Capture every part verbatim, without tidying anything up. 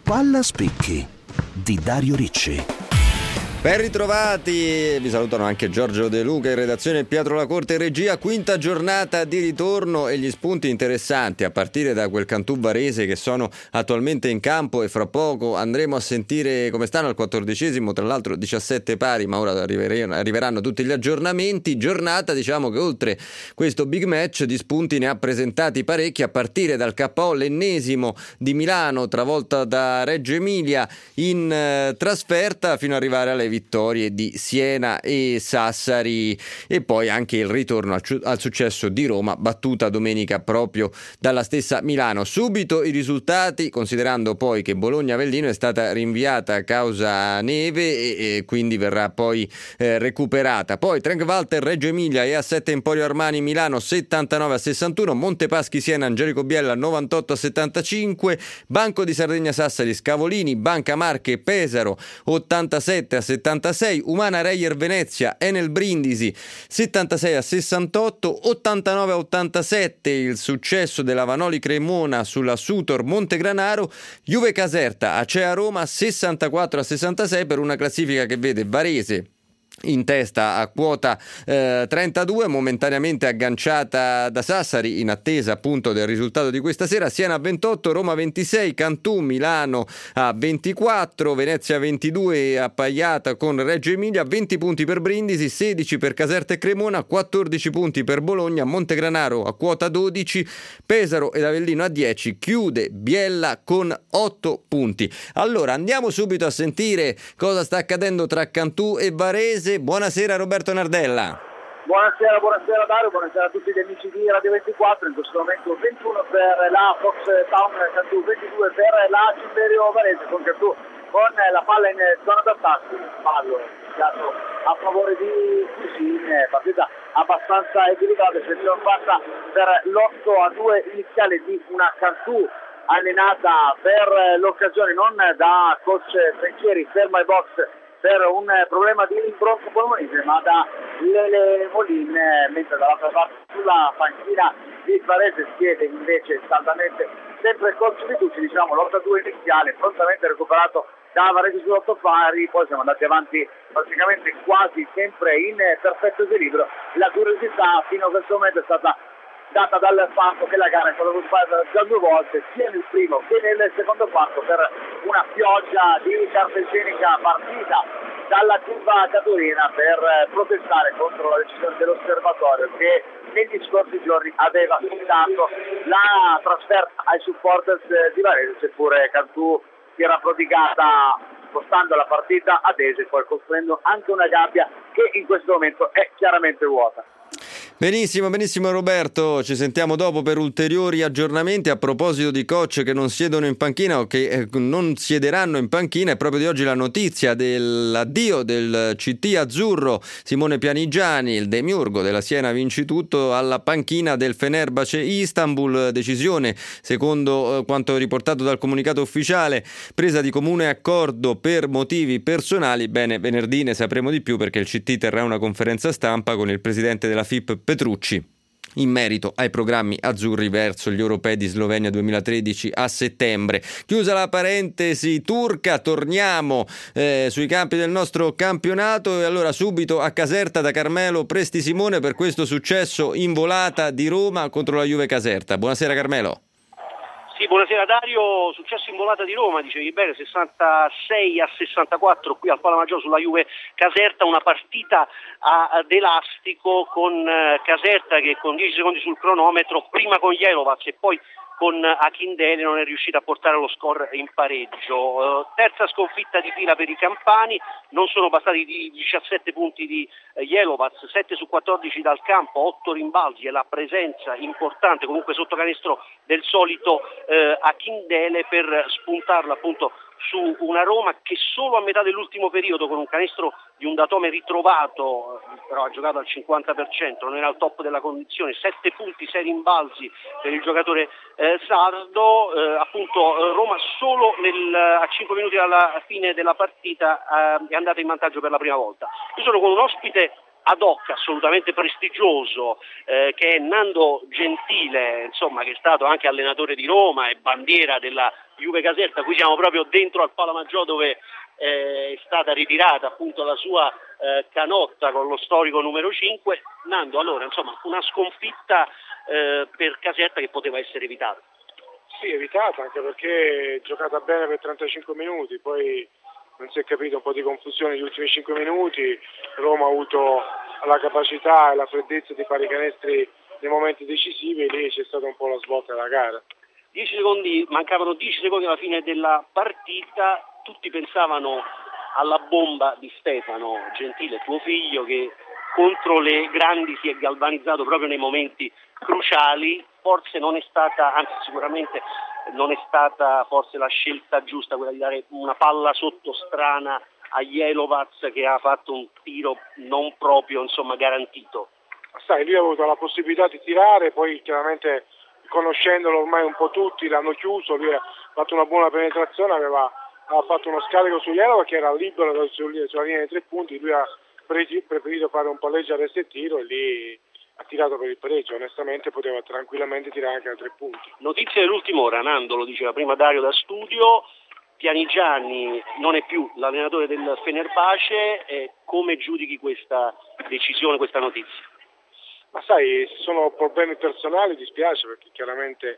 Palla Spicchi di Dario Ricci. Ben ritrovati, vi salutano anche Giorgio De Luca in redazione, Pietro Lacorte in regia. Quinta giornata di ritorno e gli spunti interessanti a partire da quel Cantù Varese che sono attualmente in campo, e fra poco andremo a sentire come stanno al quattordicesimo, tra l'altro diciassette pari, ma ora arriveranno, arriveranno tutti gli aggiornamenti. Giornata, diciamo, che oltre questo big match di spunti ne ha presentati parecchi, a partire dal K O, l'ennesimo di Milano, travolta da Reggio Emilia in eh, trasferta, fino ad arrivare alle vittorie di Siena e Sassari, e poi anche il ritorno al, al successo di Roma, battuta domenica proprio dalla stessa Milano. Subito i risultati, considerando poi che Bologna-Avellino è stata rinviata a causa neve e, e quindi verrà poi eh, recuperata. Poi Trenk-Walter Reggio Emilia e A sette Emporio Armani Milano settantanove a sessantuno, Montepaschi Siena Angelico Biella novantotto a settantacinque, Banco di Sardegna Sassari Scavolini Banca Marche Pesaro ottantasette a settantasei, Umana Reyer Venezia Enel Brindisi settantasei a sessantotto, ottantanove a ottantasette il successo della Vanoli Cremona sulla Sutor Montegranaro, Juve Caserta Acea Roma sessantaquattro a sessantasei, per una classifica che vede Varese in testa a quota eh, trentadue, momentaneamente agganciata da Sassari in attesa appunto del risultato di questa sera. Siena a ventotto, Roma ventisei, Cantù Milano a ventiquattro, Venezia ventidue appaiata con Reggio Emilia, venti punti per Brindisi, sedici per Caserta e Cremona, quattordici punti per Bologna, Montegranaro a quota dodici, Pesaro ed Avellino a dieci, chiude Biella con otto punti. Allora andiamo subito a sentire cosa sta accadendo tra Cantù e Varese. Buonasera Roberto Nardella. Buonasera, buonasera Dario, buonasera a tutti gli amici di Radio ventiquattro. In questo momento ventuno per la Fox Town Cantù, ventidue per la Cimbrio Varese, con Cantù con la palla in zona d'attacco, fallo iniziato a favore di Cusine, partita abbastanza equilibrata, eccezione fatta per l'otto a due iniziale di una Cantù allenata per l'occasione non da coach Pensieri, ferma ai box per un problema di broncopolmonite, ma da Lele Molin, mentre dall'altra parte sulla panchina di Varese siede invece saldamente sempre il coach Vitucci, diciamo l'otto a due iniziale, prontamente recuperato da Varese sull'otto pari, poi siamo andati avanti praticamente quasi sempre in perfetto equilibrio. La curiosità fino a questo momento è stata data dal fatto che la gara è stata occupata già due volte, sia nel primo che nel secondo quarto, per una pioggia di carta igienica partita dalla curva Caturina per protestare contro la decisione dell'osservatorio che negli scorsi giorni aveva limitato la trasferta ai supporters di Varese, seppure Cantù si era prodigata spostando la partita ad Ese, poi costruendo anche una gabbia che in questo momento è chiaramente vuota. Benissimo, benissimo Roberto, ci sentiamo dopo per ulteriori aggiornamenti. A proposito di coach che non siedono in panchina o che eh, non siederanno in panchina, è proprio di oggi la notizia dell'addio del C T azzurro Simone Pianigiani, il demiurgo della Siena Vincitutto, alla panchina del Fenerbahce Istanbul. Decisione, secondo eh, quanto riportato dal comunicato ufficiale, presa di comune accordo per motivi personali. Bene, venerdì ne sapremo di più, perché il C T terrà una conferenza stampa con il presidente della F I P Petrucci in merito ai programmi azzurri verso gli europei di Slovenia duemilatredici a settembre. Chiusa la parentesi turca, torniamo eh, sui campi del nostro campionato, e allora subito a Caserta da Carmelo Presti Simone per questo successo in volata di Roma contro la Juve Caserta. Buonasera Carmelo. Sì, buonasera Dario, successo in volata di Roma, dicevi bene, sessantasei a sessantaquattro qui al Palamaggiore sulla Juve Caserta, una partita ad elastico con Caserta che con dieci secondi sul cronometro, prima con Jelovac e poi con Achindele, non è riuscita a portare lo score in pareggio. Uh, terza sconfitta di fila per i campani, non sono bastati i diciassette punti di uh, Jelovac, sette su quattordici dal campo, otto rimbalzi e la presenza importante comunque sotto canestro del solito uh, Achindele per spuntarla appunto su una Roma che solo a metà dell'ultimo periodo, con un canestro di un Datome ritrovato, però ha giocato al cinquanta per cento, non era al top della condizione, sette punti, sei rimbalzi per il giocatore eh, sardo, eh, appunto eh, Roma solo nel, a cinque minuti dalla fine della partita eh, è andata in vantaggio per la prima volta. Io sono con un ospite ad hoc assolutamente prestigioso, eh, che è Nando Gentile, insomma, che è stato anche allenatore di Roma e bandiera della Juve Caserta. Qui siamo proprio dentro al Palamaggiò, dove eh, è stata ritirata appunto la sua eh, canotta con lo storico numero cinque. Nando, allora, insomma, una sconfitta eh, per Caserta che poteva essere evitata. Sì, evitata, anche perché è giocata bene per trentacinque minuti, poi non si è capito, un po' di confusione negli ultimi cinque minuti. Roma ha avuto la capacità e la freddezza di fare i canestri nei momenti decisivi e lì c'è stata un po' la svolta della gara. dieci secondi, mancavano dieci secondi alla fine della partita, tutti pensavano alla bomba di Stefano Gentile, tuo figlio, che contro le grandi si è galvanizzato proprio nei momenti cruciali. Forse non è stata, anzi sicuramente non è stata forse la scelta giusta quella di dare una palla sotto strana a Jelovac, che ha fatto un tiro non proprio, insomma, garantito. Sai, lui ha avuto la possibilità di tirare, poi chiaramente conoscendolo ormai un po' tutti l'hanno chiuso, lui ha fatto una buona penetrazione, aveva, aveva fatto uno scarico su Jelovac che era libero sulla linea dei tre punti, lui ha preferito fare un palleggio arresto e tiro e lì ha tirato per il pareggio. Onestamente poteva tranquillamente tirare anche a tre punti. Notizie dell'ultima ora, Nando, lo diceva prima Dario da studio, Pianigiani non è più l'allenatore del Fenerbahce, eh, come giudichi questa decisione, questa notizia? Ma sai, se sono problemi personali dispiace, perché chiaramente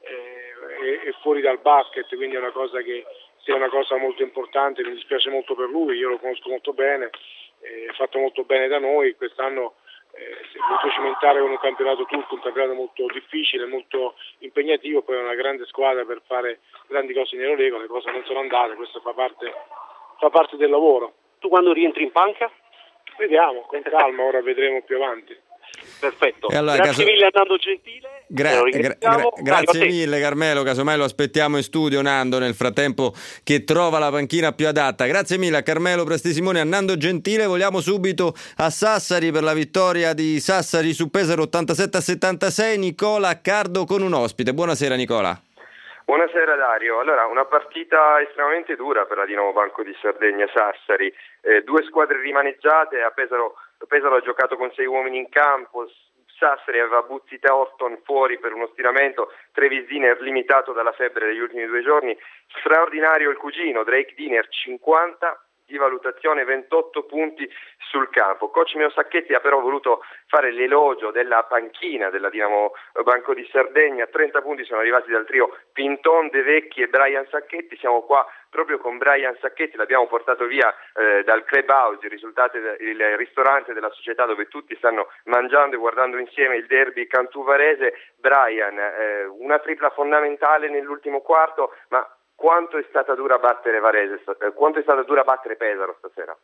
eh, è, è fuori dal basket, quindi è una cosa che sia una cosa molto importante, mi dispiace molto per lui, io lo conosco molto bene, eh, ha fatto molto bene da noi, quest'anno eh, si è voluto cimentare con un campionato turco, un campionato molto difficile, molto impegnativo, poi è una grande squadra per fare grandi cose in Eurolega, le cose non sono andate, questo fa parte, fa parte del lavoro. Tu quando rientri in panca? Vediamo, con calma, ora vedremo più avanti. Perfetto, allora, grazie caso... mille a Nando Gentile. Gra- gra- gra- grazie mille Carmelo, casomai lo aspettiamo in studio Nando nel frattempo che trova la panchina più adatta. Grazie mille a Carmelo Prestisimone e a Nando Gentile. Vogliamo subito a Sassari per la vittoria di Sassari su Pesaro ottantasette a settantasei. Nicola Cardo con un ospite. Buonasera Nicola. Buonasera Dario, allora una partita estremamente dura per la Dinamo Banco di Sardegna Sassari, eh, due squadre rimaneggiate, a Pesaro, Pesaro ha giocato con sei uomini in campo, Sassari aveva Buzzi Thornton fuori per uno stiramento, Travis Diner limitato dalla febbre degli ultimi due giorni, straordinario il cugino Drake Diner cinquanta di valutazione, ventotto punti sul campo. Coach Meo Sacchetti ha però voluto fare l'elogio della panchina della Dinamo Banco di Sardegna, trenta punti sono arrivati dal trio Pinton, De Vecchi e Brian Sacchetti. Siamo qua proprio con Brian Sacchetti, l'abbiamo portato via eh, dal clubhouse, il, risultato, il ristorante della società dove tutti stanno mangiando e guardando insieme il derby cantuvarese. Brian, eh, una tripla fondamentale nell'ultimo quarto, ma quanto è stata dura battere Varese, quanto è stata dura battere Pesaro stasera?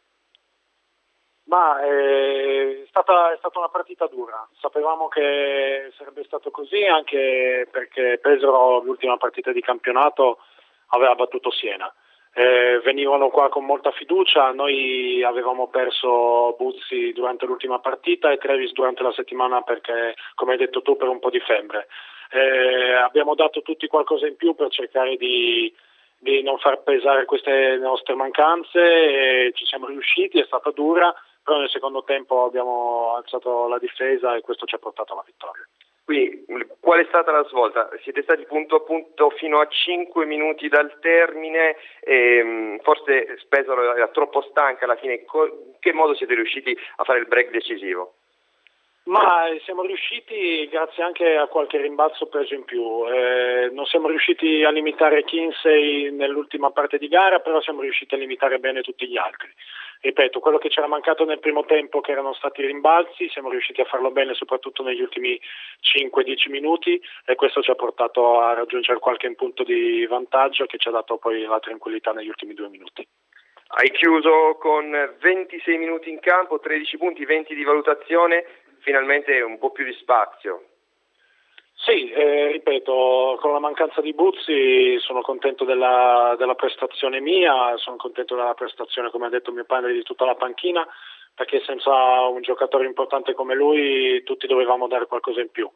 Ma è stata, è stata una partita dura, sapevamo che sarebbe stato così anche perché Pesaro l'ultima partita di campionato aveva battuto Siena, eh, venivano qua con molta fiducia, noi avevamo perso Buzzi durante l'ultima partita e Travis durante la settimana perché, come hai detto tu, per un po' di febbre. Eh, abbiamo dato tutti qualcosa in più per cercare di, di non far pesare queste nostre mancanze e ci siamo riusciti, è stata dura, però nel secondo tempo abbiamo alzato la difesa e questo ci ha portato alla vittoria. Quindi qual è stata la svolta? Siete stati punto a punto fino a cinque minuti dal termine, e forse Pesaro era troppo stanca alla fine, in che modo siete riusciti a fare il break decisivo? Ma siamo riusciti grazie anche a qualche rimbalzo preso in più, eh, non siamo riusciti a limitare Kinsey nell'ultima parte di gara, però siamo riusciti a limitare bene tutti gli altri. Ripeto, quello che c'era mancato nel primo tempo, che erano stati i rimbalzi, siamo riusciti a farlo bene soprattutto negli ultimi cinque dieci minuti e questo ci ha portato a raggiungere qualche punto di vantaggio che ci ha dato poi la tranquillità negli ultimi due minuti. Hai chiuso con ventisei minuti in campo, tredici punti, venti di valutazione, finalmente un po' più di spazio. Sì, eh, ripeto, con la mancanza di Buzzi sono contento della, della prestazione mia, sono contento della prestazione, come ha detto mio padre, di tutta la panchina, perché senza un giocatore importante come lui tutti dovevamo dare qualcosa in più.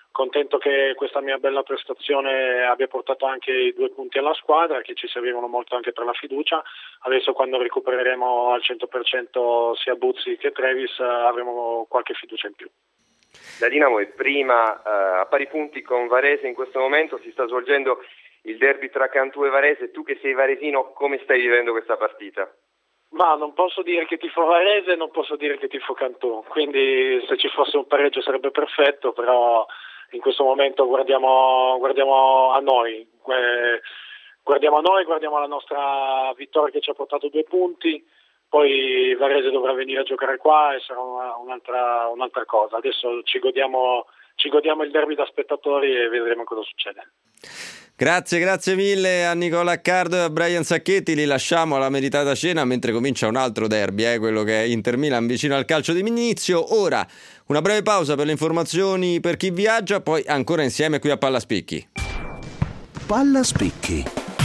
contento che questa mia bella prestazione abbia portato anche i due punti alla squadra, che ci servivano molto anche per la fiducia. Adesso quando recupereremo al cento per cento sia Buzzi che Trevis avremo qualche fiducia in più. La Dinamo è prima eh, a pari punti con Varese in questo momento, si sta svolgendo il derby tra Cantù e Varese. Tu che sei varesino, come stai vivendo questa partita? Ma non posso dire che tifo Varese, non posso dire che tifo Cantù, quindi se ci fosse un pareggio sarebbe perfetto, però in questo momento guardiamo, guardiamo a noi, eh, guardiamo a noi, guardiamo alla nostra vittoria che ci ha portato due punti, poi Varese dovrà venire a giocare qua e sarà una, un'altra, un'altra cosa. Adesso ci godiamo, ci godiamo il derby da spettatori e vedremo cosa succede. Grazie, grazie mille a Nicola Accardo e a Brian Sacchetti. Li lasciamo alla meritata cena mentre comincia un altro derby, eh, quello che è Inter Milan vicino al calcio di inizio. Ora una breve pausa per le informazioni per chi viaggia, poi ancora insieme qui a Palla Spicchi. Palla Spicchi.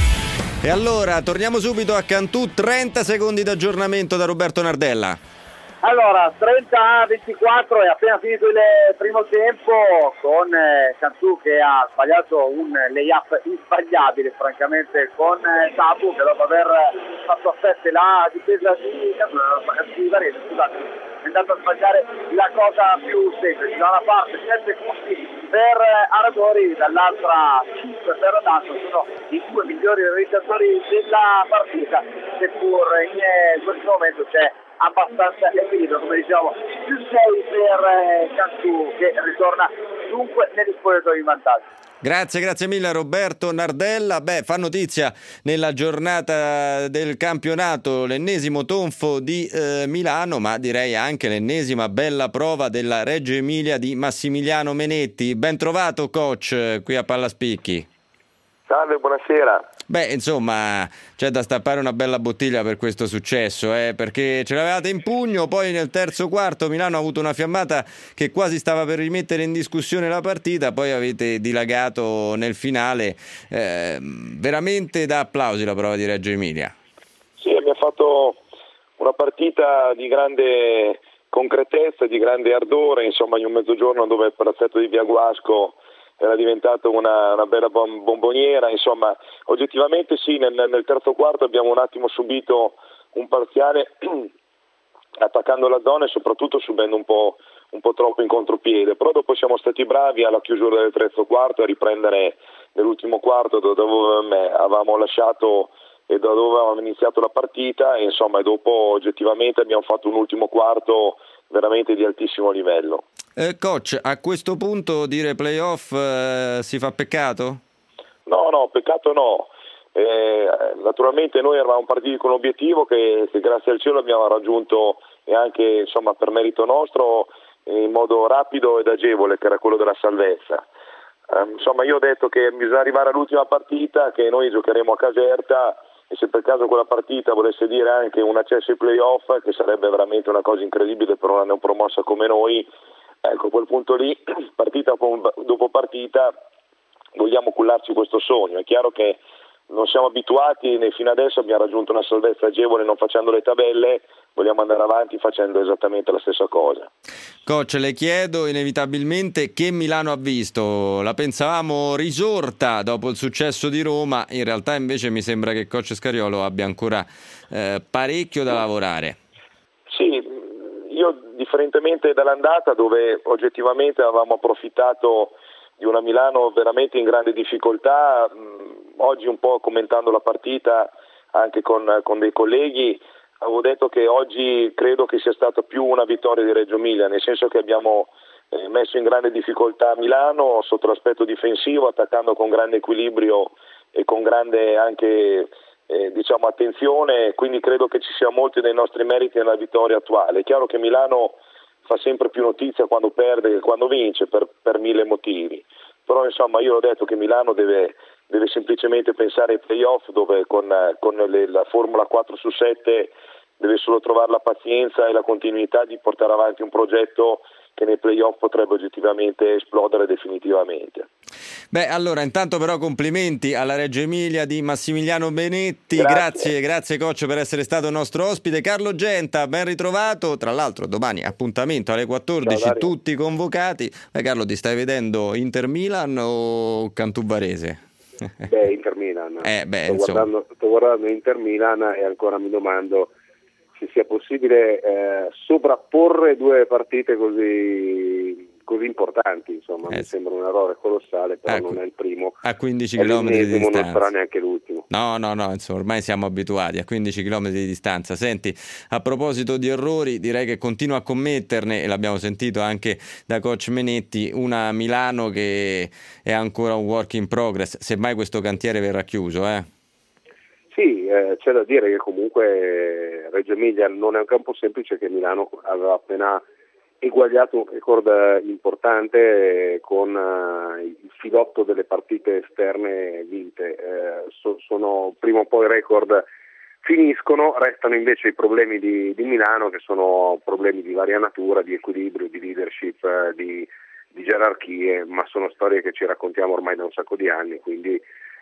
E allora torniamo subito a Cantù, trenta secondi d'aggiornamento da Roberto Nardella. Allora, trenta a ventiquattro è appena finito il primo tempo con eh, Cantù che ha sbagliato un lay-up insbagliabile francamente con eh, Tabu, che dopo aver fatto a sette la difesa di Cantù, di Varese, scusate, è andato a sbagliare la cosa più semplice. Da una parte sette punti per Aradori, dall'altra cinque per Danzo, sono i due migliori realizzatori della partita, seppur in eh, questo momento c'è abbastanza equilibrio, come diciamo, più sei per eh, Cantù che ritorna dunque negli spogliatoi in vantaggio. Grazie, grazie mille a Roberto Nardella. Beh, fa notizia nella giornata del campionato l'ennesimo tonfo di eh, Milano, ma direi anche l'ennesima bella prova della Reggio Emilia di Massimiliano Menetti. Ben trovato coach qui a Palla Spicchi. Salve, buonasera. Beh, insomma, c'è da stappare una bella bottiglia per questo successo, eh, perché ce l'avevate in pugno, poi nel terzo quarto Milano ha avuto una fiammata che quasi stava per rimettere in discussione la partita, poi avete dilagato nel finale, eh, veramente da applausi la prova di Reggio Emilia. Sì, abbiamo fatto una partita di grande concretezza, di grande ardore, insomma in un mezzogiorno dove il palazzetto di Via Guasco era diventato una, una bella bomboniera, insomma oggettivamente sì, nel, nel terzo quarto abbiamo un attimo subito un parziale attaccando la zona e soprattutto subendo un po', un po' troppo in contropiede, però dopo siamo stati bravi alla chiusura del terzo quarto a riprendere nell'ultimo quarto dove avevamo lasciato e da dove avevamo iniziato la partita e insomma dopo oggettivamente abbiamo fatto un ultimo quarto veramente di altissimo livello. Eh, coach, a questo punto dire playoff eh, si fa peccato? No, no, peccato no. Eh, naturalmente noi eravamo partiti con un obiettivo che, che grazie al cielo abbiamo raggiunto e anche insomma per merito nostro in modo rapido ed agevole, che era quello della salvezza. Eh, insomma io ho detto che bisogna arrivare all'ultima partita, che noi giocheremo a Caserta e se per caso quella partita volesse dire anche un accesso ai playoff, che sarebbe veramente una cosa incredibile per una neopromossa come noi, ecco, a quel punto lì, partita dopo partita, vogliamo cullarci questo sogno. È chiaro che non siamo abituati, né fino adesso abbiamo raggiunto una salvezza agevole non facendo le tabelle, vogliamo andare avanti facendo esattamente la stessa cosa. Coach, le chiedo inevitabilmente che Milano ha visto. La pensavamo risorta dopo il successo di Roma, in realtà invece mi sembra che il coach Scariolo abbia ancora eh, parecchio da lavorare. Sì, io differentemente dall'andata dove oggettivamente avevamo approfittato di una Milano veramente in grande difficoltà, mh, oggi un po' commentando la partita anche con, con dei colleghi avevo detto che oggi credo che sia stata più una vittoria di Reggio Emilia, nel senso che abbiamo eh, messo in grande difficoltà Milano sotto l'aspetto difensivo, attaccando con grande equilibrio e con grande anche eh, diciamo attenzione, quindi credo che ci siano molti dei nostri meriti nella vittoria attuale. È chiaro che Milano fa sempre più notizia quando perde che quando vince per, per mille motivi, però insomma io ho detto che Milano deve, deve semplicemente pensare ai playoff dove con, con le, la formula quattro su sette deve solo trovare la pazienza e la continuità di portare avanti un progetto che nei playoff potrebbe oggettivamente esplodere definitivamente. Beh, allora intanto però complimenti alla Reggio Emilia di Massimiliano Benetti, Grazie. grazie, grazie coach per essere stato nostro ospite. Carlo Genta, ben ritrovato, tra l'altro domani appuntamento alle quattordici, Ciao, tutti convocati. Beh, Carlo, ti stai vedendo Inter Milan o Cantù Varese? Beh, Inter Milan, eh, beh, sto, guardando, sto guardando Inter Milan e ancora mi domando se sia possibile eh, sovrapporre due partite così così importanti, insomma, eh, mi sembra un errore colossale, però a, non è il primo, a quindici è chilometri di l'ennesimo, distanza. non sarà neanche l'ultimo. No, no, no, insomma, ormai siamo abituati a quindici chilometri di distanza. Senti, a proposito di errori, direi che continua a commetterne, e l'abbiamo sentito anche da coach Menetti, una Milano che è ancora un work in progress, semmai questo cantiere verrà chiuso, eh? Sì, eh, c'è da dire che comunque Reggio Emilia non è un campo semplice, che Milano aveva appena eguagliato un record importante con uh, il filotto delle partite esterne vinte. Eh, so, sono prima o poi i record finiscono, restano invece i problemi di, di Milano, che sono problemi di varia natura, di equilibrio, di leadership, eh, di, di gerarchie, ma sono storie che ci raccontiamo ormai da un sacco di anni, quindi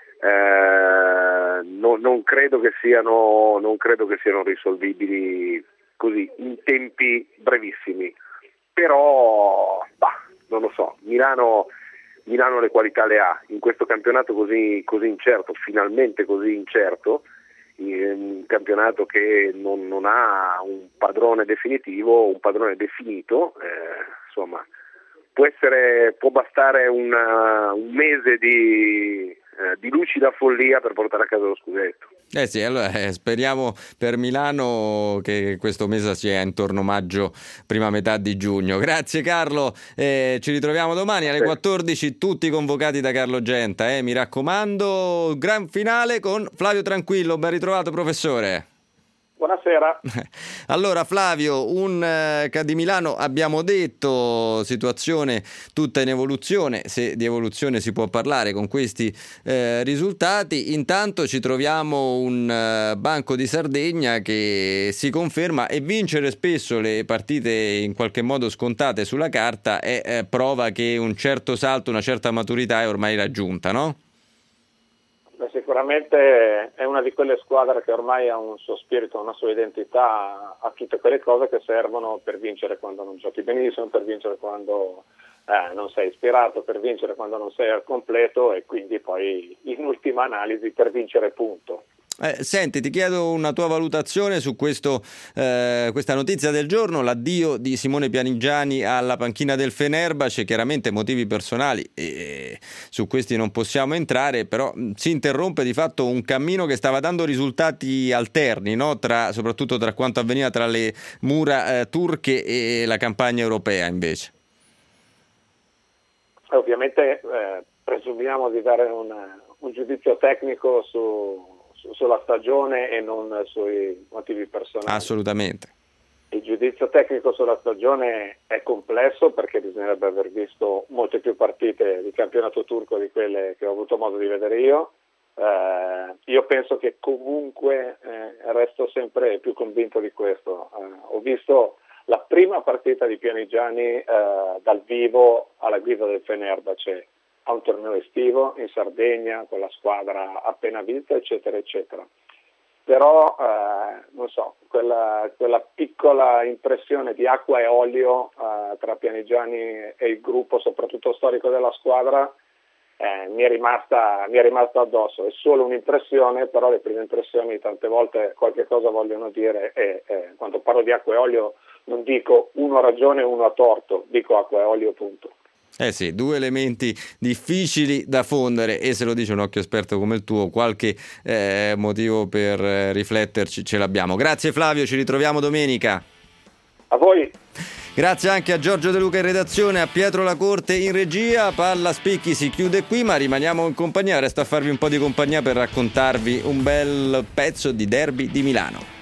eh, no, non credo che siano non credo che siano risolvibili così in tempi brevissimi. Però, bah, non lo so, Milano, Milano le qualità le ha, in questo campionato così, così incerto, finalmente così incerto, un campionato che non, non ha un padrone definitivo, un padrone definito, eh, insomma, può essere, può bastare una, un mese di, eh, di lucida follia per portare a casa lo scudetto. Eh sì, allora eh, speriamo per Milano che questo mese sia intorno maggio, prima metà di giugno. Grazie Carlo, eh, ci ritroviamo domani alle quattordici, tutti convocati da Carlo Genta, eh, mi raccomando, gran finale con Flavio Tranquillo. Ben ritrovato professore. Buonasera. Allora Flavio, un eh, di Milano abbiamo detto, situazione tutta in evoluzione, se di evoluzione si può parlare con questi eh, risultati. Intanto ci troviamo un eh, Banco di Sardegna che si conferma, e vincere spesso le partite in qualche modo scontate sulla carta è eh, prova che un certo salto, una certa maturità è ormai raggiunta, no? Beh, sicuramente è una di quelle squadre che ormai ha un suo spirito, una sua identità, ha tutte quelle cose che servono per vincere quando non giochi benissimo, per vincere quando eh, non sei ispirato, per vincere quando non sei al completo e quindi poi in ultima analisi per vincere punto. Eh, senti, ti chiedo una tua valutazione su questo, eh, questa notizia del giorno, l'addio di Simone Pianigiani alla panchina del Fenerbahce, chiaramente motivi personali, e su questi non possiamo entrare, però si interrompe di fatto un cammino che stava dando risultati alterni, no? Tra, soprattutto tra quanto avveniva tra le mura eh, turche e la campagna europea invece. Ovviamente eh, presumiamo di dare un, un giudizio tecnico su sulla stagione e non sui motivi personali. Assolutamente. Il giudizio tecnico sulla stagione è complesso perché bisognerebbe aver visto molte più partite di campionato turco di quelle che ho avuto modo di vedere io. Eh, io penso che comunque eh, resto sempre più convinto di questo. Eh, ho visto la prima partita di Pianigiani eh, dal vivo alla guida del Fenerbahce a un torneo estivo in Sardegna con la squadra appena vinta, eccetera eccetera. Però eh, non so, quella, quella piccola impressione di acqua e olio eh, tra Pianigiani e il gruppo, soprattutto storico della squadra, eh, mi è rimasta mi è rimasta addosso. È solo un'impressione, però le prime impressioni tante volte qualche cosa vogliono dire, e eh, quando parlo di acqua e olio non dico uno ha ragione e uno ha torto, dico acqua e olio, punto. Eh sì, due elementi difficili da fondere, e se lo dice un occhio esperto come il tuo, qualche eh, motivo per eh, rifletterci ce l'abbiamo. Grazie Flavio, ci ritroviamo domenica. A voi. Grazie anche a Giorgio De Luca in redazione, a Pietro Lacorte in regia. Palla Spicchi si chiude qui, ma rimaniamo in compagnia, resto a farvi un po' di compagnia per raccontarvi un bel pezzo di derby di Milano.